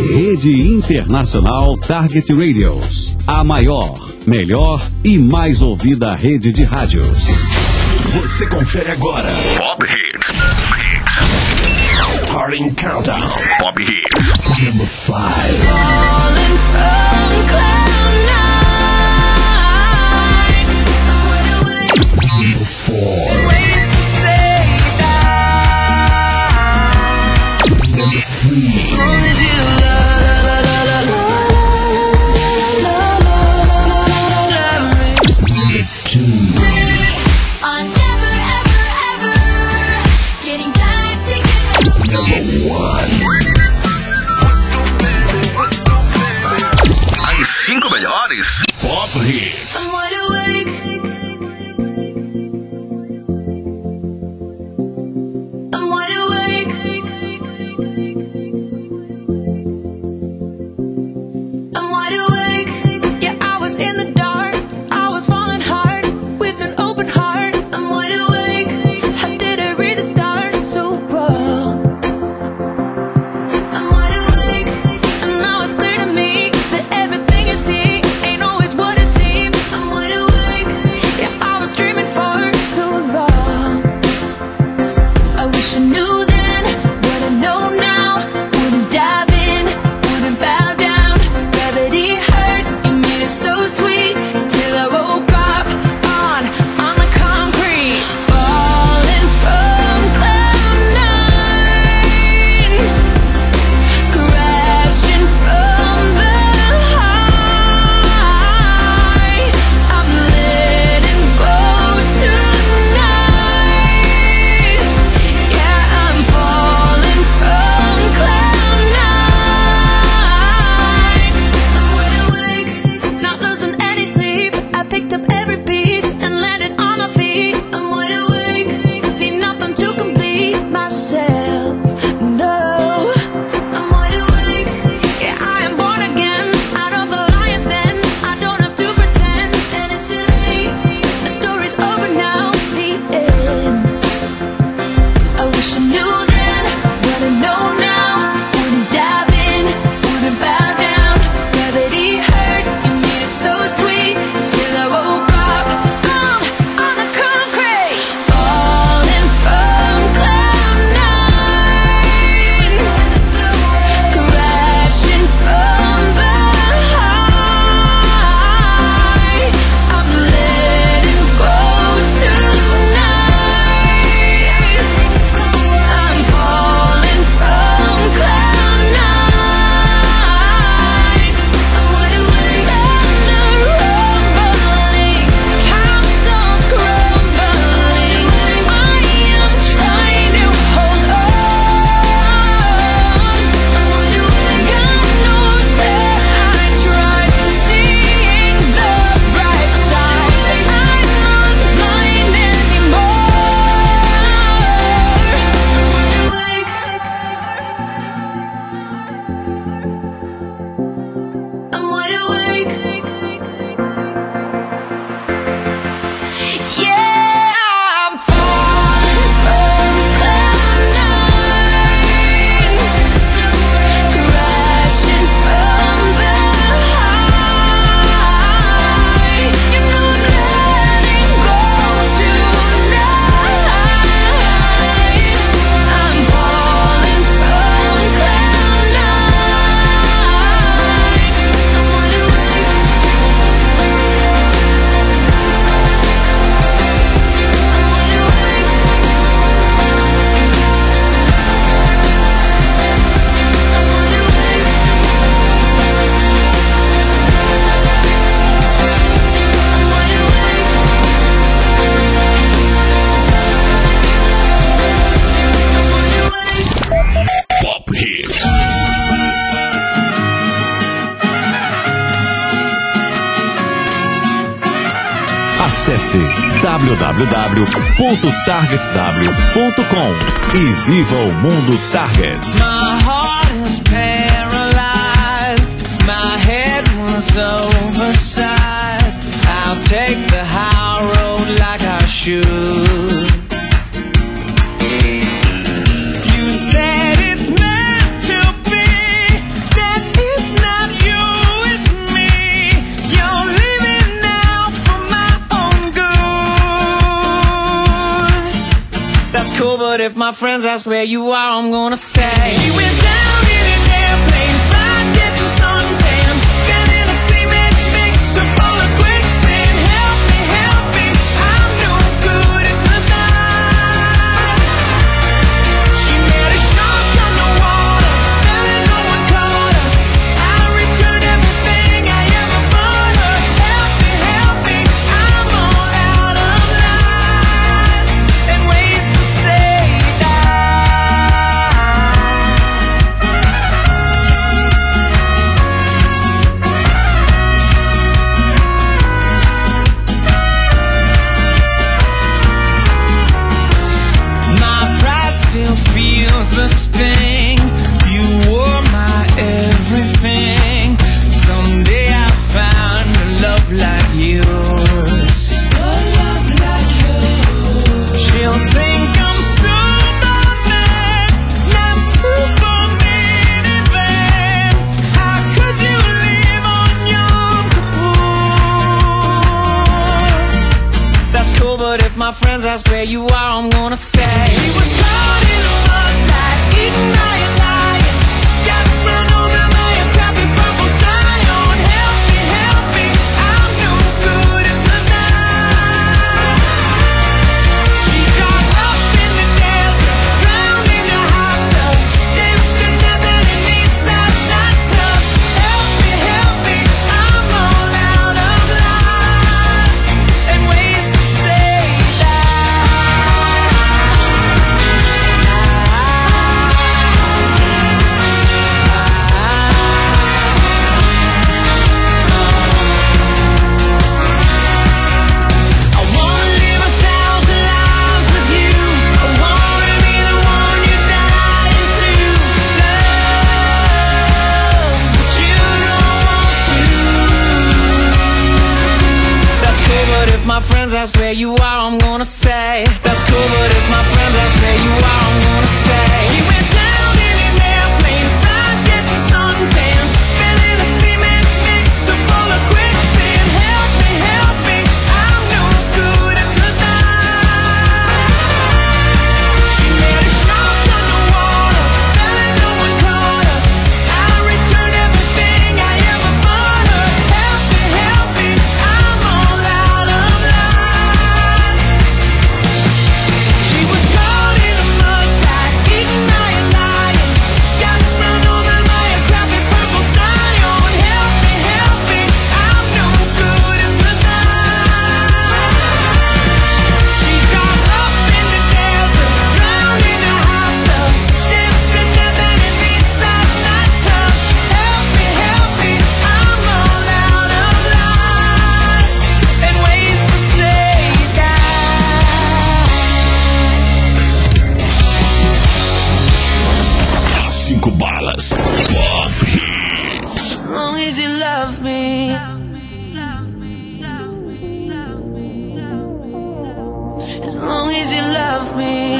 Rede Internacional Target Radios. A maior, melhor e mais ouvida rede de rádios. Você confere agora Pop Hits. Starting Countdown. Pop Hits. Number 5. Falling from cloud nine. Number 4. Ways to say die. Number 3. Wanted you love me. Number 2. I'm never ever ever getting back together. Number 1. As 5 melhores Pop Hits. I'm wide awake. I'm wide awake. I'm wide awake. Yeah, I was in the dark. I was falling hard with an open heart. I'm wide awake. How did I read the stars so well? I'm wide awake, and now it's clear to me that everything you see ain't always what it seems. I'm wide awake. Yeah, I was dreaming for so long. I wish I knew then what I know now. Wouldn't dive in, wouldn't bow down. Gravity hurts, you made it so sweet. Till I woke up on the concrete. Falling from cloud nine. Crashing from the high. I'm letting go tonight. Yeah, I'm falling from cloud nine. I'm wide awake, not losing any sleep. I picked up every piece and landed on my feet. I'm wide awake, need nothing to complete myself. No, I'm wide awake. Yeah, I am born again, out of the lion's den. I don't have to pretend, and it's too late. The story's over now, the end. I wish I knew then what I know now. Wouldn't dive in, wouldn't bow down. Gravity hurts, you made it so sweet. Till I woke up on the concrete. Falling from cloud nine. Crashing from the high. I'm letting go tonight. I'm falling from cloud nine. I'm wide awake. Thunder rumbling, castles crumbling. I am trying to hold on. I'm wide awake. God knows that I tried seeing the bright side. I'm not blind anymore. I'm wide awake. Yeah, I'm falling from cloud nine. Crashing from the high. You know I'm letting go tonight. I'm falling from cloud nine. I'm wide awake. Pop Hits. Acesse www.targetw.com e viva o mundo Target. My heart is paralyzed. My head was oversized. I'll take the high road like I should. You said it's meant to be. Then if my friends ask where you are, I'm gonna say she went down in an airplane, fried, getting suntan, been in a cement mixer full of quicksand. Help me, I'm no good at the night. She met a shark underwater, fell and no one caught her. I returned everything I ever bought her. Help me, I'm all out of lines and ways to say my pride still feels the sting. You were my everything. Someday I'll find a love like yours. She'll think I'm Superman, not Superman even. How could you live on Yom Kippur? That's cool, but if my friends ask where you are, I'm gonna say she was caught in a mudslide, eaten by a lion, got run over by a crappy purple Zion. Help me, I'm no good at the night. She dropped up in the desert, drowned in a hot tub, danced to death at an Eastside nightclub. Help me, I'm all out of lines and ways to say I wanna live 1,000 lives with you. I wanna be the one you die into. Love, but you don't want to. That's cool, but if my friends ask where you are, I'm gonna say that's cool, but if my friends ask where you are, I'm gonna say she went down in an airplane, fried, getting suntan, fell in a cement mixer full of quicksand. Help me, I'm no good at the night. She met a shark underwater, fell and no one caught her. I returned everything I ever bought her. Help me, I'm all out of lines. She was caught in a mudslide, eaten by a lion, got run over by a crappy purple Zion. Help me, I'm no good at the night. She dropped up in the desert, drowned in a hot tub, danced to death at an Eastside nightclub. Help me, I'm all out of lines and ways to say Cinco balas. Pop Hits. As long as you love me. As long as you love me.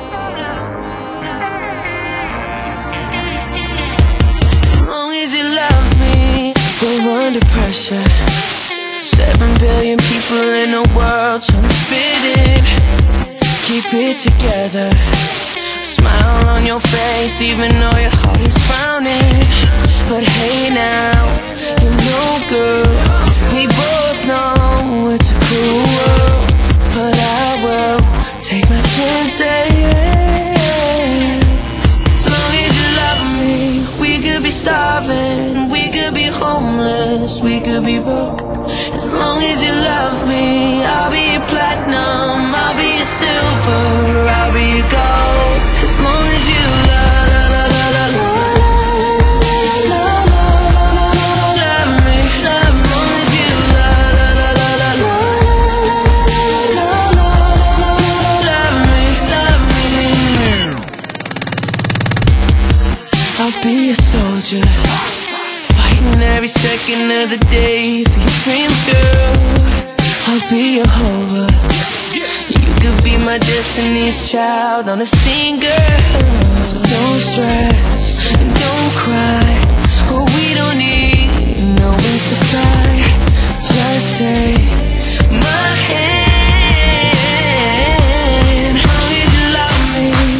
As long as you love me. We're under pressure. 7 billion people in the world trying to fit in. Keep it together. Smile on your face even though your heart is frowning. But hey now, you're no good. We both know it's a cruel world, but I will take my chances. As long as you love me, we could be starving, we could be homeless, we could be broke. As long as you love me, I'll be your platinum, I'll be your silver, I'll be your gold. As long as you I'll be a soldier, fighting every second of the day for your dreams, girl. I'll be your Jehovah. You could be my destiny's child on a scene, girl. So don't stress and don't cry. Oh, we don't need no wings to fly. Just take my hand. As long as you love me,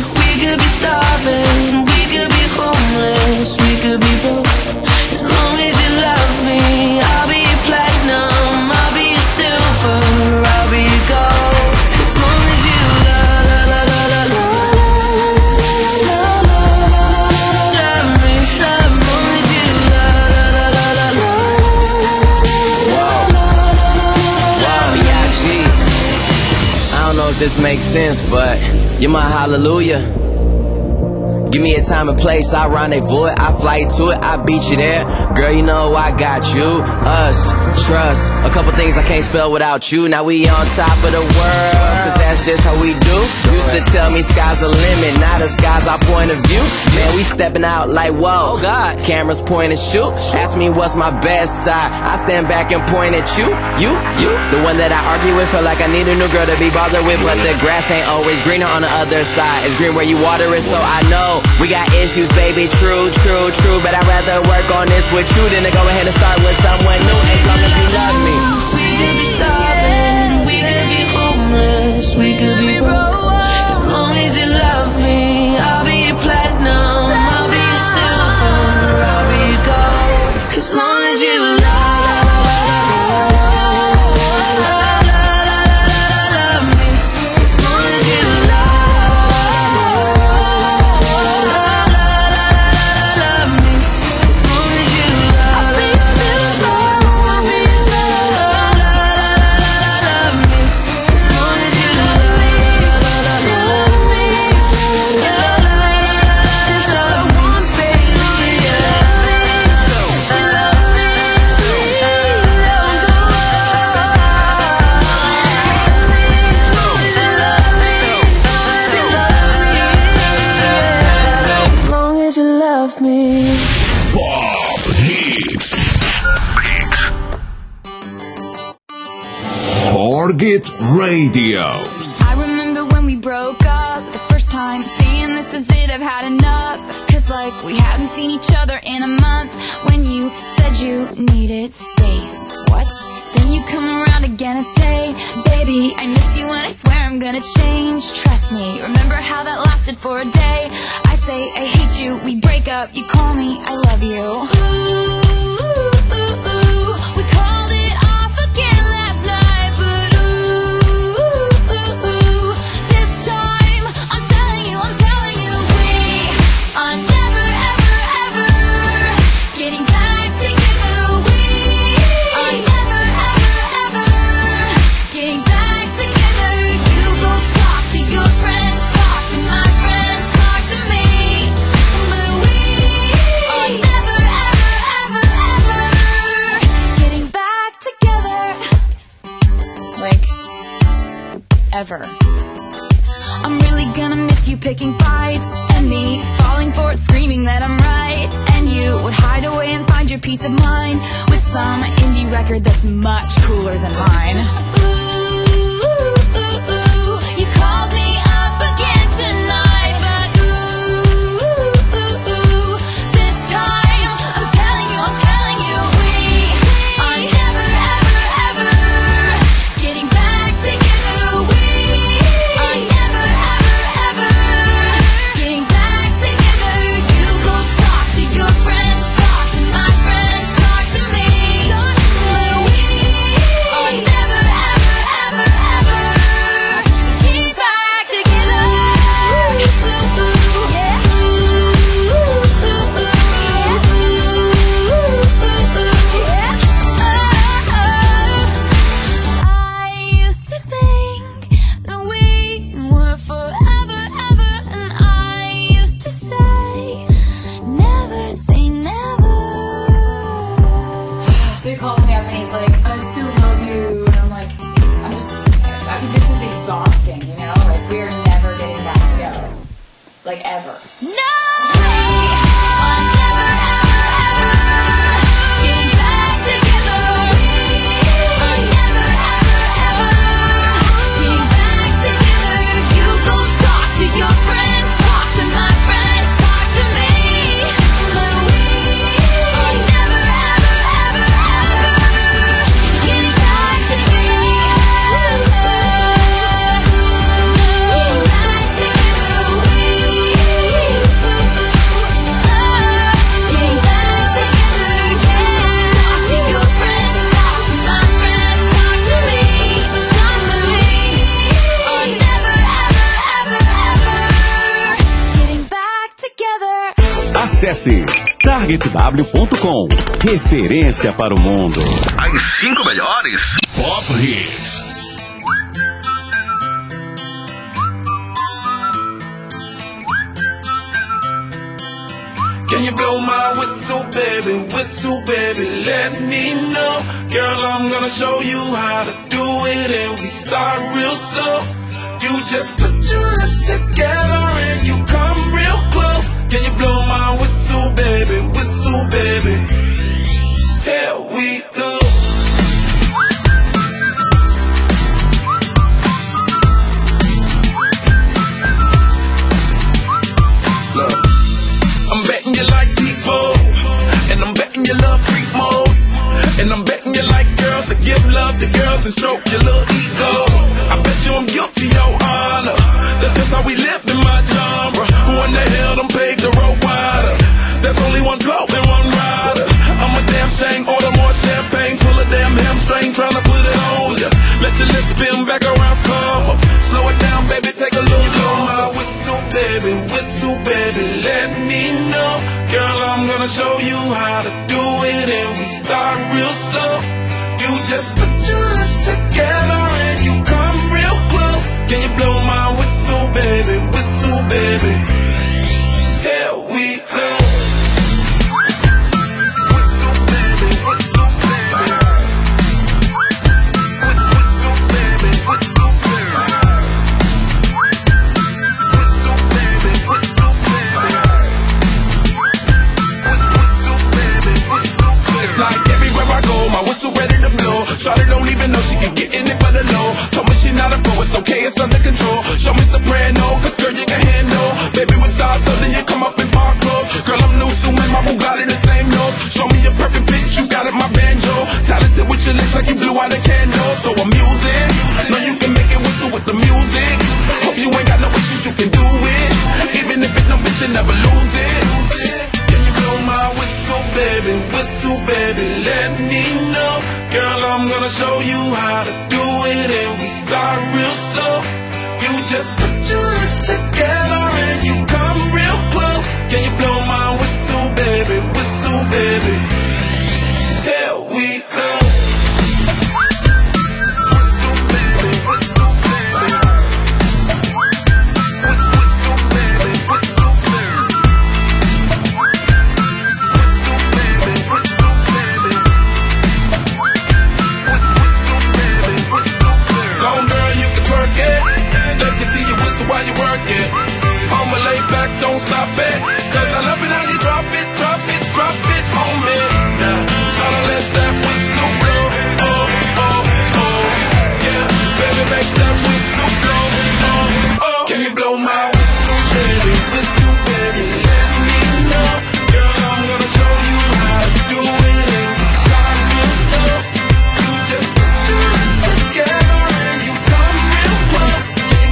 make sense, but you're my hallelujah. Give me a time and place, I rendezvous it, I fly to it, I beat you there. Girl, you know I got you, us, trust. A couple things I can't spell without you. Now we on top of the world, cause that's just how we do. Used to tell me sky's the limit, now the sky's our point of view. Man, we stepping out like whoa, oh God. Cameras point and shoot. Ask me what's my best side, I stand back and point at you. The one that I argue with, feel like I need a new girl to be bothered with. But the grass ain't always greener on the other side. It's green where you water it, so I know we got issues, baby, true. But I'd rather work on this with you than to go ahead and start with someone new. As long as you love me. We could be starving, we could be homeless, we could be broke. As long as you love me, I'll be your platinum, I'll be your silver, I'll be your gold. As long as you love me. Target Radios. I remember when we broke up the first time, saying this is it, I've had enough. Cause like we hadn't seen each other in a month. When you said you needed space, what? Then you come around again and say, baby, I miss you and I swear I'm gonna change. Trust me, remember how that lasted for a day. I say I hate you, we break up, you call me, I love you. Ooh, we called it off again last night, but this time I'm telling you, we are never, ever, ever getting back together. We are never, ever, ever getting back together. You go talk to your friends, talk to my friends, talk to me, but we are never, ever, ever, ever getting back together. Like, ever. I'm really gonna miss you picking fights, and me falling for it, screaming that I'm right. And you would hide away and find your peace of mind with some indie record that's much cooler than mine. Ooh, you called me up again tonight, but this time I'm telling you, we are never, ever, ever getting back together. We are never, ever, ever getting back together. You go talk to your friends, talk to my friends, talk to me, but we are never, ever, ever, ever getting back together. I used to think that we were forever, ever, and I used to say, never say never. So he calls me up and he's like, I still love you, and I'm like, I mean, this is exhausting, you know? Like, we're never getting back together. Like, ever. No! We are never, ever, ever getting back together. We are never, ever, ever getting back together. You go talk to your friends, talk to my friends, talk to me, but we are never, ever, ever, ever getting back together. Getting back together. We getting back together. Talk to your friends, talk to my friends, talk to me, are never, ever, ever, ever getting back together. Acesse targetw.com. Referência para o mundo. As 5 melhores Pop Hits. Can you blow my whistle, baby, let me know. Girl, I'm gonna show you how to do it, and we start real slow. You just put your lips together and you come real close. Can you blow my whistle, baby, here we go. Look, I'm betting you like people, and I'm betting you love freak mode, and I'm betting you like girls to give love to girls and stroke your little ego. I bet you I'm guilty, your honor. That's just how we live in my genre. Who in the hell done paved the road wider? There's only one blow and one rider. I'm a damn shame, order more champagne, pull a damn hamstring, tryna put it on ya. Let your lips spin back around, come up. Slow it down, baby, take a little blow my whistle, baby, let me know. Girl, I'm gonna show you how to do it, and we start real slow. You just put your lips together and you come real close. Can you blow my whistle, baby, here we go. Shawty don't even know she can get in it for the low. Told me she not a pro, it's okay, it's under control. Show me soprano, cause girl you can handle. Baby with stars, so then you come up in park clothes. Girl I'm new, so man, my Bugatti the same nose. Show me a perfect pitch, you got it, my banjo. Talented with your lips like you blew out a candle. So I'm using, know you can make it whistle with the music. Hope you ain't got no issues, you can do it. Even if it's no bitch, you never lose it. Can you blow my whistle, baby, let me know. Girl, I'm gonna show you how to do it, and we start real slow. You just put your lips together and you come real close. Can you blow my whistle, baby, here we go. Let me see you whistle while you work it. I'ma lay back, don't stop it. Cause I love it how you drop it on me. Now, tryna let that whistle blow. Oh, oh, oh. Yeah, baby, make that whistle blow. Oh, oh. Can you blow my whistle, baby, let me know. Girl, I'm gonna show you how to do it, and we start real slow. You just put your lips together and you come real close.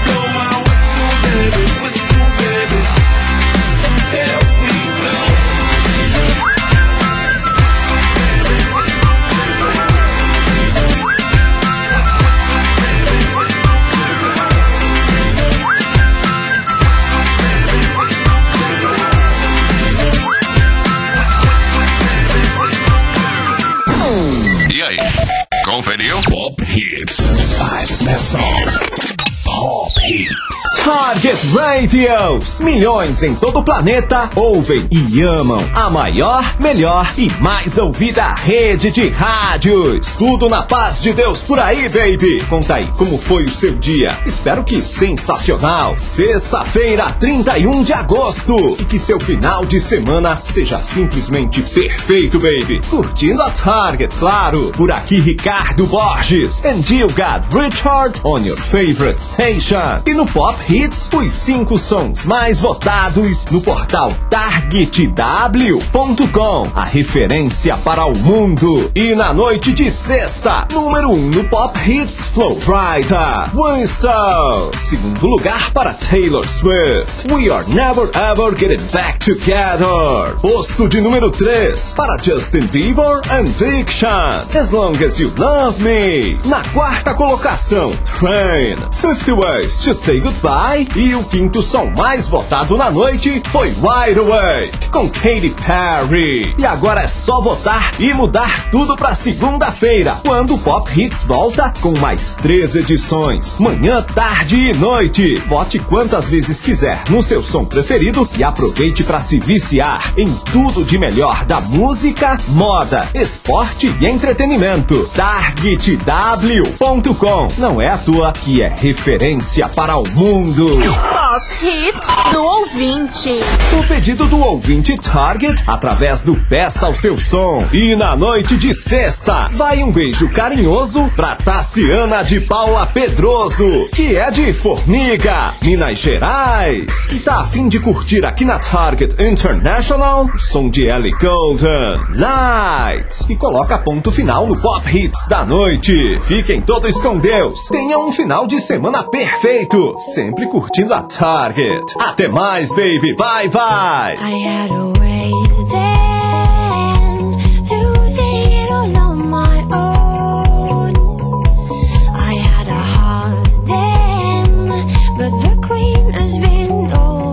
E aí, conferiu? Pop Hits. 5 best songs. Pop Hits. Target Radios. Milhões em todo o planeta ouvem e amam a maior, melhor e mais ouvida rede de rádios. Tudo na paz de Deus por aí, baby. Conta aí como foi o seu dia. Espero que sensacional. Sexta-feira, 31 de agosto. E que seu final de semana seja simplesmente perfeito, baby. Curtindo a Target, claro. Por aqui, Ricardo Borges. And you got Richard on your favorite station. E no Pop Hits, os 5 sons mais votados no portal targetw.com, a referência para o mundo. E na noite de sexta, número 1 no Pop Hits, Flow Rider, Whistle. Segundo lugar para Taylor Swift, We Are Never Ever Getting Back Together. Posto de número 3 para Justin Bieber and Fiction, As Long As You Love Me. Na quarta colocação, Train, 50 Ways to Say Goodbye. E o quinto som mais votado na noite foi Wide Awake, com Katy Perry. E agora é só votar e mudar tudo pra segunda-feira, quando o Pop Hits volta com mais 3 edições, manhã, tarde e noite. Vote quantas vezes quiser no seu som preferido e aproveite pra se viciar em tudo de melhor da música, moda, esporte e entretenimento. TargetW.com. Não é à toa que é referência para o mundo. Pop Hit do ouvinte. O pedido do ouvinte Target através do Peça o Seu Som. E na noite de sexta, vai um beijo carinhoso pra Tassiana de Paula Pedroso, que é de Formiga, Minas Gerais, e tá a fim de curtir aqui na Target International o som de Ellie Goulding, Lights, e coloca ponto final no Pop Hits da noite. Fiquem todos com Deus, tenham um final de semana perfeito, sempre curtindo a Target. Até mais, baby, bye bye. I had a way then, losing it all on my own. I had a heart then, but the queen has been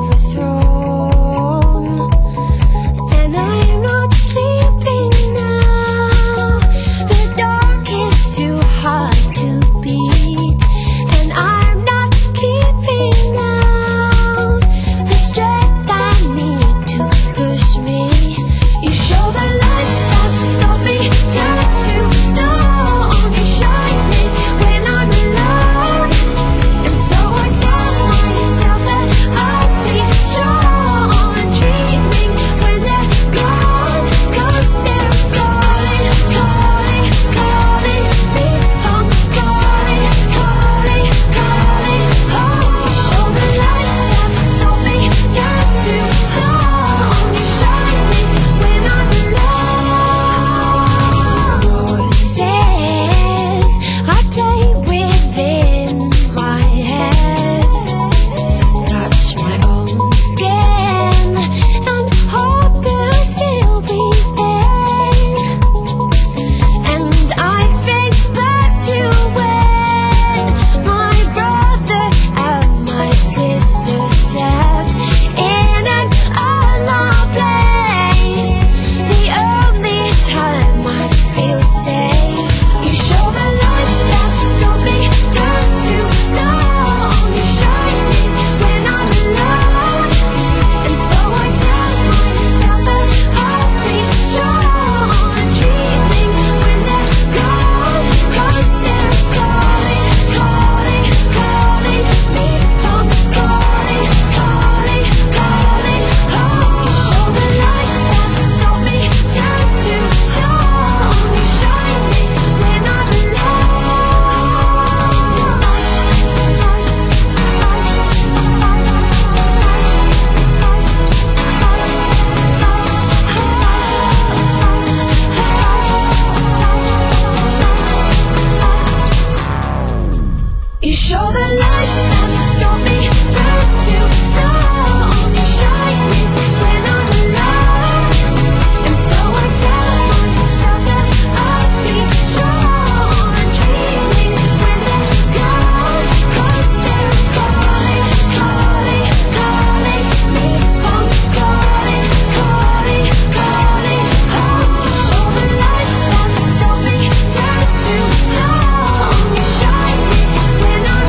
overthrown. And I am not sleeping now, the dark is too hard to beat. And I'm not keeping now the strength I need to push me. You show the lights that stop me, turn to stone. You shine me when I'm alone, and so I tell myself that I'll be strong. Dreaming when they're gone, 'cause they're calling, calling, calling me home. Calling, calling, calling home. You show the lights that stop me, turn to stone. You shine me when I'm alone. Voices I play within my head, touch my own skin and hope that I'll still be there. And I think back to when my brother and my sister slept in an unloved place. The only time I feel safe. You show the lights that stop me, turn to stone. You shine me when I'm alone, and so I tell myself that I'll be strong. Dreaming when they're gone, 'cause they're calling, calling, calling me home. Calling, calling, calling home. You show the lights that stop me, turn to stone. You shine me when I'm You show the lights that stop me, turn to stone. You shine me when I'm alone, and so I tell myself that I'll be strong. Dreaming when they're gone, 'cause they're calling, calling, calling me home. Calling, calling, calling home. You show the lights that stop me, turn to stone. You shine me when I'm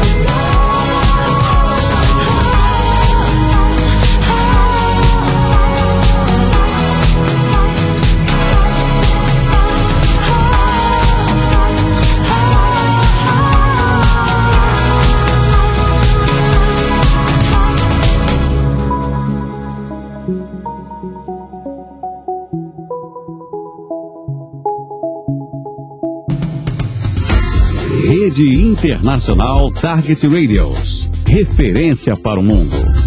Rede Internacional Target Radios. Referência para o mundo.